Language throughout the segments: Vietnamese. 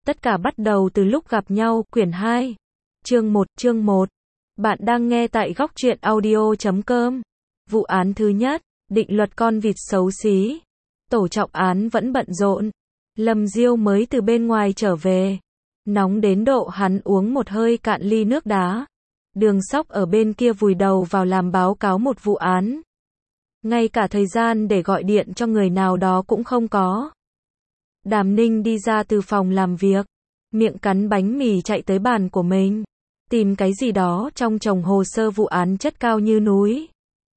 Tất cả bắt đầu từ lúc gặp nhau, quyển 2. Chương 1. Bạn đang nghe tại góc truyện audio.com. Vụ án thứ nhất, định luật con vịt xấu xí. Tổ trọng án vẫn bận rộn. Lâm Diêu mới từ bên ngoài trở về. Nóng đến độ hắn uống một hơi cạn ly nước đá. Đường Sóc ở bên kia vùi đầu vào làm báo cáo một vụ án. Ngay cả thời gian để gọi điện cho người nào đó cũng không có. Đàm Ninh đi ra từ phòng làm việc, miệng cắn bánh mì chạy tới bàn của mình, tìm cái gì đó trong chồng hồ sơ vụ án chất cao như núi.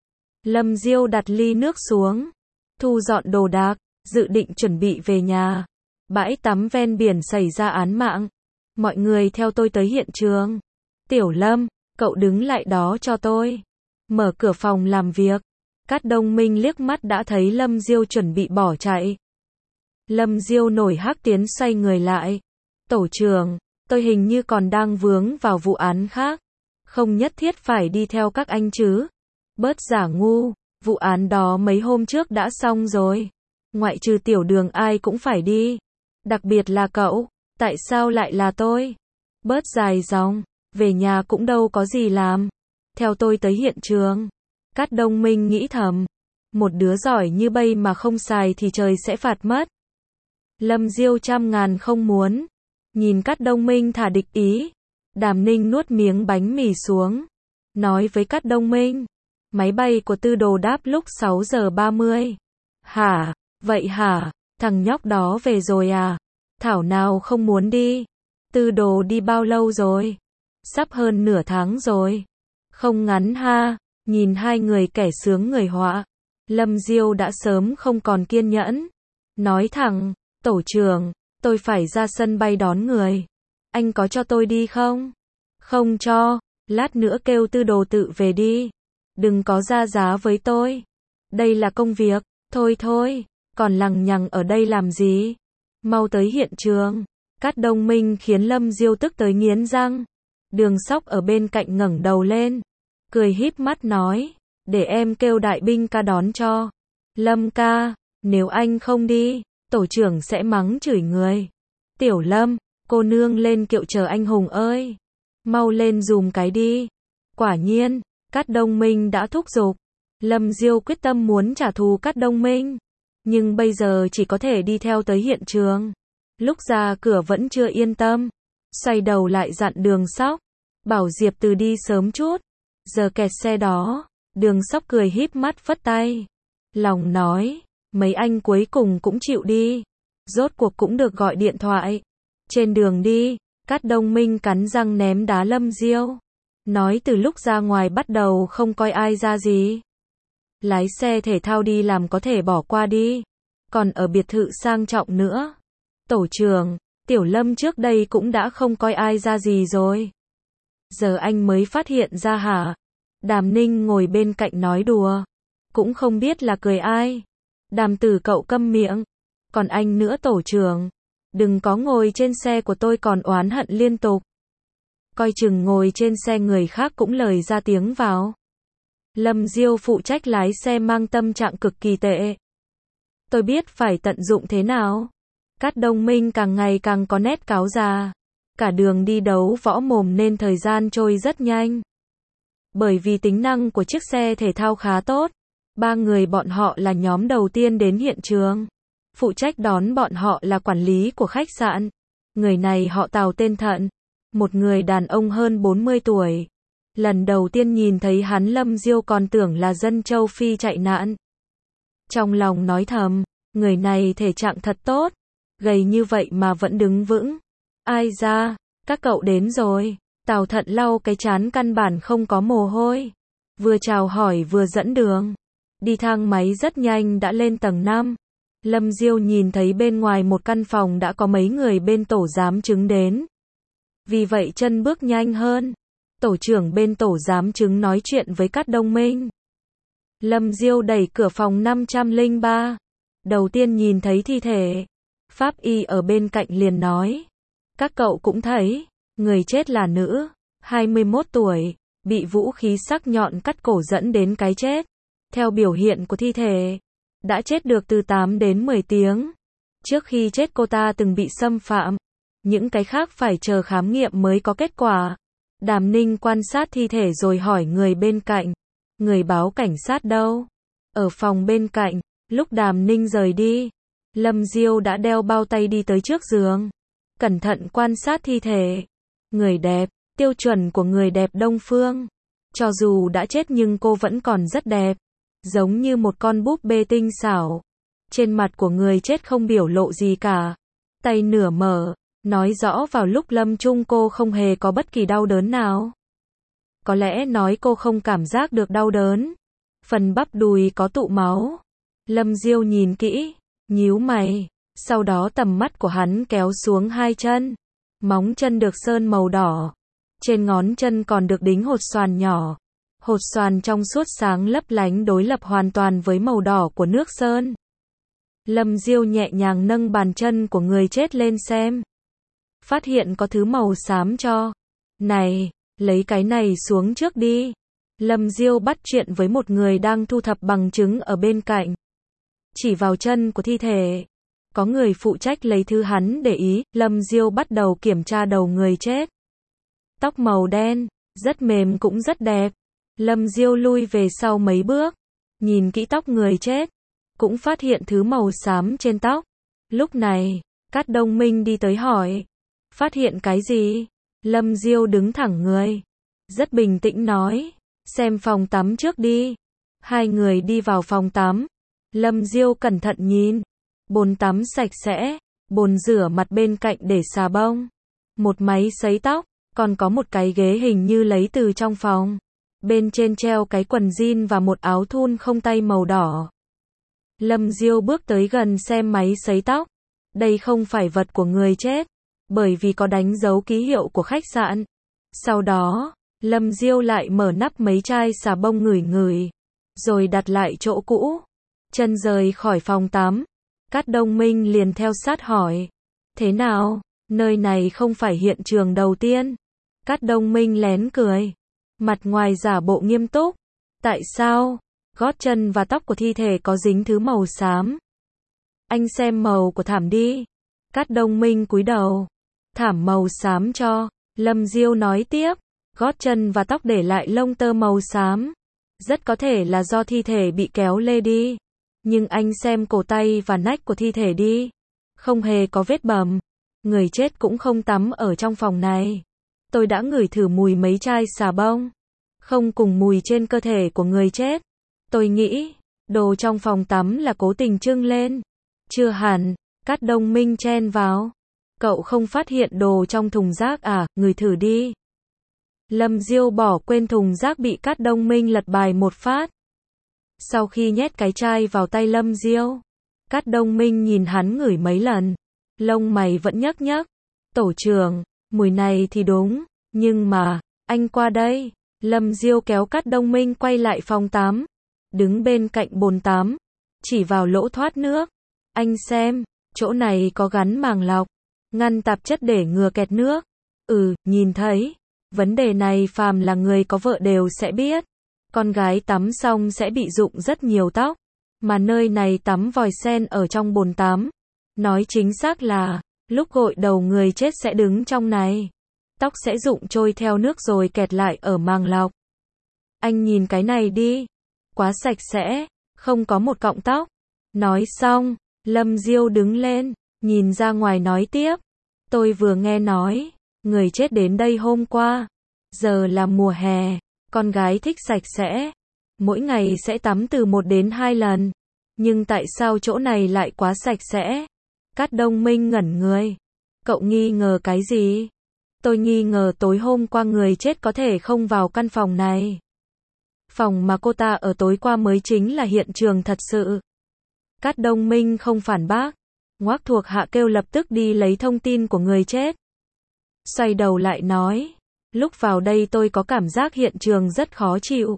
Lâm Diêu đặt ly nước xuống, thu dọn đồ đạc, dự định chuẩn bị về nhà. Bãi tắm ven biển xảy ra án mạng. Mọi người theo tôi tới hiện trường. Tiểu Lâm, cậu đứng lại đó cho tôi. Mở cửa phòng làm việc. Cát Đông Minh liếc mắt đã thấy Lâm Diêu chuẩn bị bỏ chạy. Lâm Diêu nổi hắc tiến xoay người lại. Tổ trưởng, tôi hình như còn đang vướng vào vụ án khác. Không nhất thiết phải đi theo các anh chứ. Bớt giả ngu, vụ án đó mấy hôm trước đã xong rồi. Ngoại trừ Tiểu Đường ai cũng phải đi. Đặc biệt là cậu, tại sao lại là tôi? Bớt dài dòng, về nhà cũng đâu có gì làm. Theo tôi tới hiện trường. Cát Đông Minh nghĩ thầm. Một đứa giỏi như bây mà không xài thì trời sẽ phạt mất. Lâm Diêu trăm ngàn không muốn. Nhìn Cát Đông Minh thả địch ý. Đàm Ninh nuốt miếng bánh mì xuống. Nói với Cát Đông Minh. Máy bay của Tư Đồ đáp lúc 6 giờ 30. Hả? Vậy hả? Thằng nhóc đó về rồi à? Thảo nào không muốn đi. Tư Đồ đi bao lâu rồi? Sắp hơn nửa tháng rồi. Không ngắn ha. Nhìn hai người kẻ sướng người họa. Lâm Diêu đã sớm không còn kiên nhẫn. Nói thẳng. Tổ trưởng, tôi phải ra sân bay đón người. Anh có cho tôi đi không? Không cho, lát nữa kêu Tư Đồ tự về đi. Đừng có ra giá với tôi. Đây là công việc, thôi, còn lằng nhằng ở đây làm gì? Mau tới hiện trường. Cát Đông Minh khiến Lâm Diêu tức tới nghiến răng. Đường Sóc ở bên cạnh ngẩng đầu lên. Cười híp mắt nói, để em kêu đại binh ca đón cho. Lâm ca, nếu anh không đi, tổ trưởng sẽ mắng chửi người. Tiểu Lâm, cô nương lên kiệu chờ anh hùng ơi. Mau lên dùm cái đi. Quả nhiên, Cát Đông Minh đã thúc giục. Lâm Diêu quyết tâm muốn trả thù Cát Đông Minh. Nhưng bây giờ chỉ có thể đi theo tới hiện trường. Lúc ra cửa vẫn chưa yên tâm. Xoay đầu lại dặn Đường Sóc. Bảo Diệp Từ đi sớm chút. Giờ kẹt xe đó. Đường Sóc cười híp mắt phất tay. Lòng nói. Mấy anh cuối cùng cũng chịu đi. Rốt cuộc cũng được gọi điện thoại. Trên đường đi, Cát Đông Minh cắn răng ném đá Lâm Diêu. Nói từ lúc ra ngoài bắt đầu không coi ai ra gì. Lái xe thể thao đi làm có thể bỏ qua đi. Còn ở biệt thự sang trọng nữa. Tổ trưởng, Tiểu Lâm trước đây cũng đã không coi ai ra gì rồi. Giờ anh mới phát hiện ra hả? Đàm Ninh ngồi bên cạnh nói đùa. Cũng không biết là cười ai. Đàm Tử cậu câm miệng. Còn anh nữa tổ trưởng. Đừng có ngồi trên xe của tôi còn oán hận liên tục. Coi chừng ngồi trên xe người khác cũng lời ra tiếng vào. Lâm Diêu phụ trách lái xe mang tâm trạng cực kỳ tệ. Tôi biết phải tận dụng thế nào. Cát Đông Minh càng ngày càng có nét cáo già. Cả đường đi đấu võ mồm nên thời gian trôi rất nhanh. Bởi vì tính năng của chiếc xe thể thao khá tốt. Ba người bọn họ là nhóm đầu tiên đến hiện trường. Phụ trách đón bọn họ là quản lý của khách sạn. Người này họ Tào tên Thận. Một người đàn ông hơn 40 tuổi. Lần đầu tiên nhìn thấy hắn Lâm Diêu còn tưởng là dân châu Phi chạy nạn. Trong lòng nói thầm, người này thể trạng thật tốt. Gầy như vậy mà vẫn đứng vững. Ai ra, các cậu đến rồi. Tào Thận lau cái trán căn bản không có mồ hôi. Vừa chào hỏi vừa dẫn đường. Đi thang máy rất nhanh đã lên tầng 5. Lâm Diêu nhìn thấy bên ngoài một căn phòng đã có mấy người bên tổ giám chứng đến. Vì vậy chân bước nhanh hơn. Tổ trưởng bên tổ giám chứng nói chuyện với Cát Đông Minh. Lâm Diêu đẩy cửa phòng 503. Đầu tiên nhìn thấy thi thể. Pháp y ở bên cạnh liền nói. Các cậu cũng thấy, người chết là nữ, 21 tuổi, bị vũ khí sắc nhọn cắt cổ dẫn đến cái chết. Theo biểu hiện của thi thể, đã chết được từ 8 đến 10 tiếng. Trước khi chết cô ta từng bị xâm phạm. những cái khác phải chờ khám nghiệm mới có kết quả. Đàm Ninh quan sát thi thể rồi hỏi người bên cạnh. Người báo cảnh sát đâu? Ở phòng bên cạnh. Lúc Đàm Ninh rời đi, Lâm Diêu đã đeo bao tay đi tới trước giường. Cẩn thận quan sát thi thể. Người đẹp, tiêu chuẩn của người đẹp Đông Phương. Cho dù đã chết nhưng cô vẫn còn rất đẹp. Giống như một con búp bê tinh xảo. Trên mặt của người chết không biểu lộ gì cả. Tay nửa mở, nói rõ vào lúc lâm chung cô không hề có bất kỳ đau đớn nào. Có lẽ nói cô không cảm giác được đau đớn. Phần bắp đùi có tụ máu. Lâm Diêu nhìn kỹ, nhíu mày. Sau đó tầm mắt của hắn kéo xuống hai chân. Móng chân được sơn màu đỏ. Trên ngón chân còn được đính hột xoàn nhỏ. Hột xoàn trong suốt sáng lấp lánh đối lập hoàn toàn với màu đỏ của nước sơn. Lâm Diêu nhẹ nhàng nâng bàn chân của người chết lên xem. Phát hiện có thứ màu xám cho. Này, lấy cái này xuống trước đi. Lâm Diêu bắt chuyện với một người đang thu thập bằng chứng ở bên cạnh. Chỉ vào chân của thi thể. Có người phụ trách lấy thứ hắn để ý. Lâm Diêu bắt đầu kiểm tra đầu người chết. Tóc màu đen, rất mềm cũng rất đẹp. Lâm Diêu lui về sau mấy bước. Nhìn kỹ tóc người chết. Cũng phát hiện thứ màu xám trên tóc. Lúc này, Cát Đông Minh đi tới hỏi. Phát hiện cái gì? Lâm Diêu đứng thẳng người. Rất bình tĩnh nói. Xem phòng tắm trước đi. Hai người đi vào phòng tắm. Lâm Diêu cẩn thận nhìn. Bồn tắm sạch sẽ. Bồn rửa mặt bên cạnh để xà bông. Một máy sấy tóc. Còn có một cái ghế hình như lấy từ trong phòng. Bên trên treo cái quần jean và một áo thun không tay màu đỏ. Lâm Diêu bước tới gần xem máy sấy tóc. Đây không phải vật của người chết. Bởi vì có đánh dấu ký hiệu của khách sạn. Sau đó, Lâm Diêu lại mở nắp mấy chai xà bông ngửi ngửi. Rồi đặt lại chỗ cũ. Chân rời khỏi phòng tắm. Cát Đông Minh liền theo sát hỏi. Thế nào? Nơi này không phải hiện trường đầu tiên. Cát Đông Minh lén cười. Mặt ngoài giả bộ nghiêm túc. Tại sao? Gót chân và tóc của thi thể có dính thứ màu xám. Anh xem màu của thảm đi. Cát Đông Minh cúi đầu. Thảm màu xám cho. Lâm Diêu nói tiếp. Gót chân và tóc để lại lông tơ màu xám. Rất có thể là do thi thể bị kéo lê đi. Nhưng anh xem cổ tay và nách của thi thể đi. Không hề có vết bầm. Người chết cũng không tắm ở trong phòng này. Tôi đã ngửi thử mùi mấy chai xà bông. Không cùng mùi trên cơ thể của người chết. Tôi nghĩ, đồ trong phòng tắm là cố tình trưng lên. Chưa hẳn, Cát Đông Minh chen vào. Cậu không phát hiện đồ trong thùng rác à, ngửi thử đi. Lâm Diêu bỏ quên thùng rác bị Cát Đông Minh lật bài một phát. Sau khi nhét cái chai vào tay Lâm Diêu, Cát Đông Minh nhìn hắn ngửi mấy lần. Lông mày vẫn nhấc nhấc. Tổ trưởng, mùi này thì đúng, nhưng mà, anh qua đây. Lâm Diêu kéo Cát Đông Minh quay lại phòng tắm. Đứng bên cạnh bồn tắm. Chỉ vào lỗ thoát nước. Anh xem, chỗ này có gắn màng lọc. Ngăn tạp chất để ngừa kẹt nước. Nhìn thấy. Vấn đề này phàm là người có vợ đều sẽ biết. Con gái tắm xong sẽ bị rụng rất nhiều tóc. Mà nơi này tắm vòi sen ở trong bồn tắm. Nói chính xác là, lúc gội đầu người chết sẽ đứng trong này. Tóc sẽ rụng trôi theo nước rồi kẹt lại ở màng lọc. Anh nhìn cái này đi. Quá sạch sẽ, không có một cọng tóc. Nói xong, Lâm Diêu đứng lên, nhìn ra ngoài nói tiếp. Tôi vừa nghe nói, người chết đến đây hôm qua. Giờ là mùa hè, con gái thích sạch sẽ. Mỗi ngày sẽ tắm từ 1 đến 2 lần. Nhưng tại sao chỗ này lại quá sạch sẽ? Cát Đông Minh ngẩn người. Cậu nghi ngờ cái gì? Tôi nghi ngờ tối hôm qua người chết có thể không vào căn phòng này. Phòng mà cô ta ở tối qua mới chính là hiện trường thật sự. Cát Đông Minh không phản bác. Ngoác thuộc hạ kêu lập tức đi lấy thông tin của người chết. Xoay đầu lại nói. Lúc vào đây tôi có cảm giác hiện trường rất khó chịu.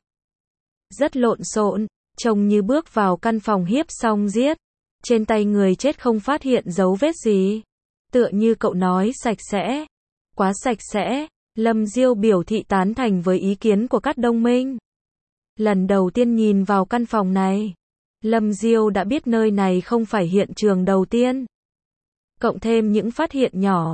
Rất lộn xộn, trông như bước vào căn phòng hiếp xong giết. Trên tay người chết không phát hiện dấu vết gì. Tựa như cậu nói sạch sẽ. Quá sạch sẽ. Lâm Diêu biểu thị tán thành với ý kiến của Cát Đông Minh. Lần đầu tiên nhìn vào căn phòng này, Lâm Diêu đã biết nơi này không phải hiện trường đầu tiên. Cộng thêm những phát hiện nhỏ,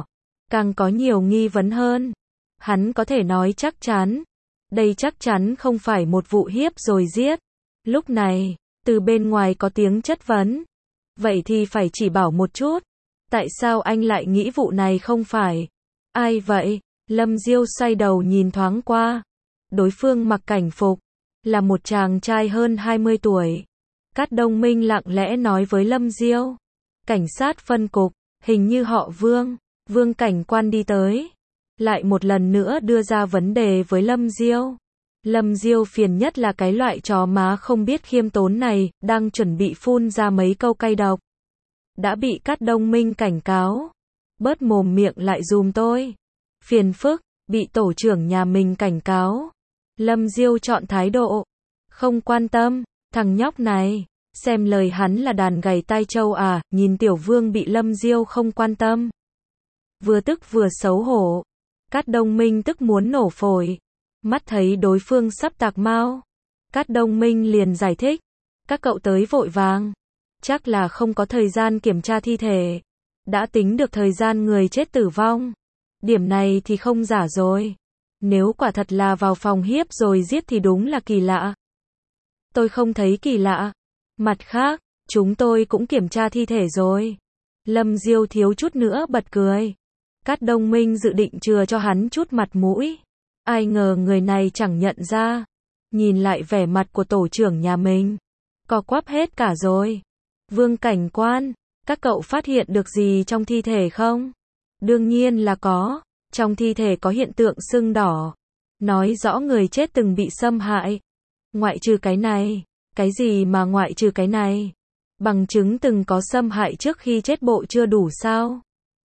càng có nhiều nghi vấn hơn. Hắn có thể nói chắc chắn, đây chắc chắn không phải một vụ hiếp rồi giết. Lúc này, từ bên ngoài có tiếng chất vấn. Vậy thì phải chỉ bảo một chút. Tại sao anh lại nghĩ vụ này không phải? Ai vậy? Lâm Diêu xoay đầu nhìn thoáng qua. Đối phương mặc cảnh phục, là một chàng trai hơn 20 tuổi. Cát Đông Minh lặng lẽ nói với Lâm Diêu. Cảnh sát phân cục, hình như họ Vương. Vương cảnh quan đi tới. Lại một lần nữa đưa ra vấn đề với Lâm Diêu. Lâm Diêu phiền nhất là cái loại chó má không biết khiêm tốn này, đang chuẩn bị phun ra mấy câu cay độc. Đã bị Cát Đông Minh cảnh cáo. Bớt mồm miệng lại dùm tôi. Phiền phức, bị tổ trưởng nhà mình cảnh cáo. Lâm Diêu chọn thái độ. Không quan tâm, thằng nhóc này. Xem lời hắn là đàn gầy tai trâu à, nhìn Tiểu Vương bị Lâm Diêu không quan tâm. Vừa tức vừa xấu hổ. Cát Đông Minh tức muốn nổ phổi. Mắt thấy đối phương sắp tạc mau. Cát Đông Minh liền giải thích. Các cậu tới vội vàng. Chắc là không có thời gian kiểm tra thi thể. Đã tính được thời gian người chết tử vong. Điểm này thì không giả rồi. Nếu quả thật là vào phòng hiếp rồi giết thì đúng là kỳ lạ. Tôi không thấy kỳ lạ. Mặt khác, chúng tôi cũng kiểm tra thi thể rồi. Lâm Diêu thiếu chút nữa bật cười. Cát Đông Minh dự định chừa cho hắn chút mặt mũi. Ai ngờ người này chẳng nhận ra. Nhìn lại vẻ mặt của tổ trưởng nhà mình. Co quắp hết cả rồi. Vương cảnh quan, các cậu phát hiện được gì trong thi thể không? Đương nhiên là có. Trong thi thể có hiện tượng sưng đỏ. Nói rõ người chết từng bị xâm hại. Ngoại trừ cái này. Cái gì mà ngoại trừ cái này? Bằng chứng từng có xâm hại trước khi chết bộ chưa đủ sao?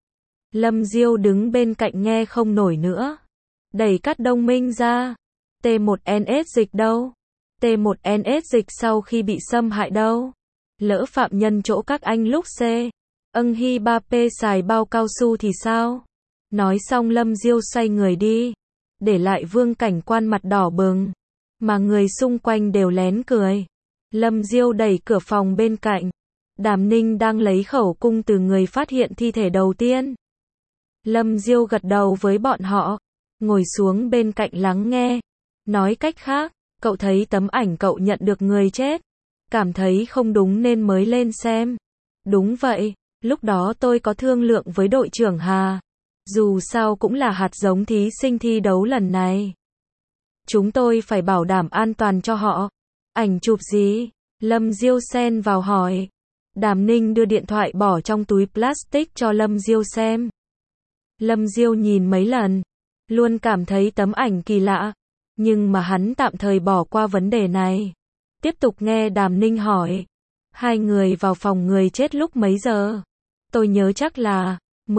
Lâm Diêu đứng bên cạnh nghe không nổi nữa. Đẩy Cát Đông Minh ra. T1NS dịch đâu? T1NS dịch sau khi bị xâm hại đâu? Lỡ phạm nhân chỗ các anh lúc C. Âng Hy 3P xài bao cao su thì sao? Nói xong Lâm Diêu xoay người đi. Để lại Vương cảnh quan mặt đỏ bừng. Mà người xung quanh đều lén cười. Lâm Diêu đẩy cửa phòng bên cạnh. Đàm Ninh đang lấy khẩu cung từ người phát hiện thi thể đầu tiên. Lâm Diêu gật đầu với bọn họ. Ngồi xuống bên cạnh lắng nghe. Nói cách khác, cậu thấy tấm ảnh cậu nhận được người chết. Cảm thấy không đúng nên mới lên xem. Đúng vậy, lúc đó tôi có thương lượng với đội trưởng Hà. Dù sao cũng là hạt giống thí sinh thi đấu lần này. Chúng tôi phải bảo đảm an toàn cho họ. Ảnh chụp gì? Lâm Diêu xen vào hỏi. Đàm Ninh đưa điện thoại bỏ trong túi plastic cho Lâm Diêu xem. Lâm Diêu nhìn mấy lần. Luôn cảm thấy tấm ảnh kỳ lạ. Nhưng mà hắn tạm thời bỏ qua vấn đề này. Tiếp tục nghe Đàm Ninh hỏi. Hai người vào phòng người chết lúc mấy giờ? Tôi nhớ chắc là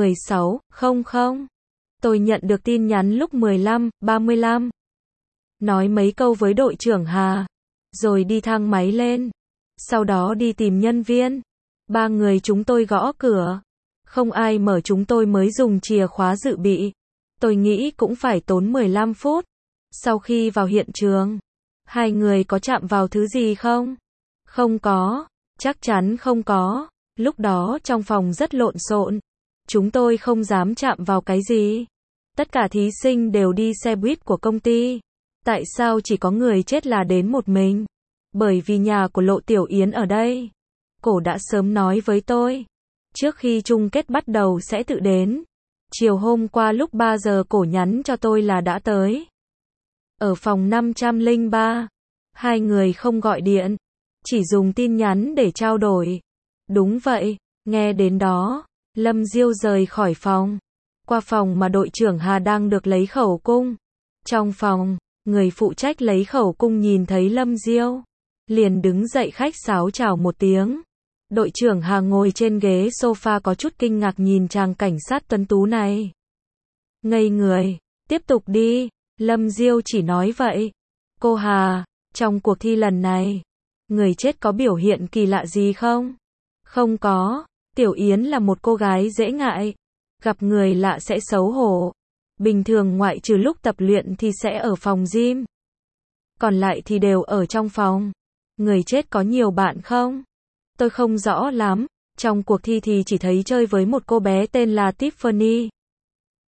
16:00. Tôi nhận được tin nhắn lúc 15:35. Nói mấy câu với đội trưởng Hà. Rồi đi thang máy lên. Sau đó đi tìm nhân viên. Ba người chúng tôi gõ cửa. Không ai mở chúng tôi mới dùng chìa khóa dự bị. Tôi nghĩ cũng phải tốn 15 phút. Sau khi vào hiện trường, hai người có chạm vào thứ gì không? Không có. Chắc chắn không có. Lúc đó trong phòng rất lộn xộn. Chúng tôi không dám chạm vào cái gì. Tất cả thí sinh đều đi xe buýt của công ty. Tại sao chỉ có người chết là đến một mình? Bởi vì nhà của Lộ Tiểu Yến ở đây. Cổ đã sớm nói với tôi. Trước khi chung kết bắt đầu sẽ tự đến. Chiều hôm qua lúc 3 giờ cổ nhắn cho tôi là đã tới. Ở phòng 503. Hai người không gọi điện. Chỉ dùng tin nhắn để trao đổi. Đúng vậy. Nghe đến đó. Lâm Diêu rời khỏi phòng. Qua phòng mà đội trưởng Hà đang được lấy khẩu cung. Trong phòng, người phụ trách lấy khẩu cung nhìn thấy Lâm Diêu. Liền đứng dậy khách sáo chào một tiếng. Đội trưởng Hà ngồi trên ghế sofa có chút kinh ngạc nhìn chàng cảnh sát tuấn tú này. Ngây người, tiếp tục đi. Lâm Diêu chỉ nói vậy. Cô Hà, trong cuộc thi lần này, người chết có biểu hiện kỳ lạ gì không? Không có. Tiểu Yến là một cô gái dễ ngại. Gặp người lạ sẽ xấu hổ. Bình thường ngoại trừ lúc tập luyện thì sẽ ở phòng gym. Còn lại thì đều ở trong phòng. Người chết có nhiều bạn không? Tôi không rõ lắm. Trong cuộc thi thì chỉ thấy chơi với một cô bé tên là Tiffany.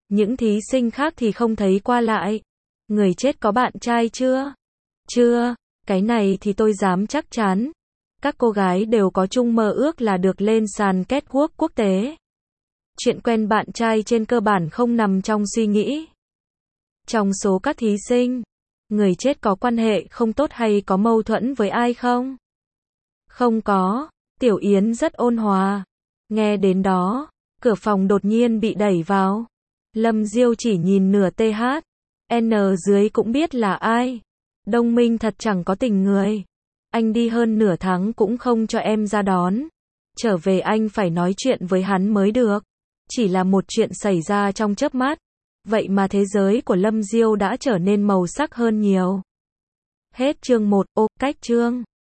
Những thí sinh khác thì không thấy qua lại. Người chết có bạn trai chưa? Chưa, cái này thì tôi dám chắc chắn. Các cô gái đều có chung mơ ước là được lên sàn catwalk quốc tế. Chuyện quen bạn trai trên cơ bản không nằm trong suy nghĩ. Trong số các thí sinh, người chết có quan hệ không tốt hay có mâu thuẫn với ai không? Không có, Tiểu Yến rất ôn hòa. Nghe đến đó, cửa phòng đột nhiên bị đẩy vào. Lâm Diêu chỉ nhìn nửa TH. N dưới cũng biết là ai. Đông Minh thật chẳng có tình người. Anh đi hơn nửa tháng cũng không cho em ra đón. Trở về anh phải nói chuyện với hắn mới được. Chỉ là một chuyện xảy ra trong chớp mắt. Vậy mà thế giới của Lâm Diêu đã trở nên màu sắc hơn nhiều. Hết chương 1, cách chương.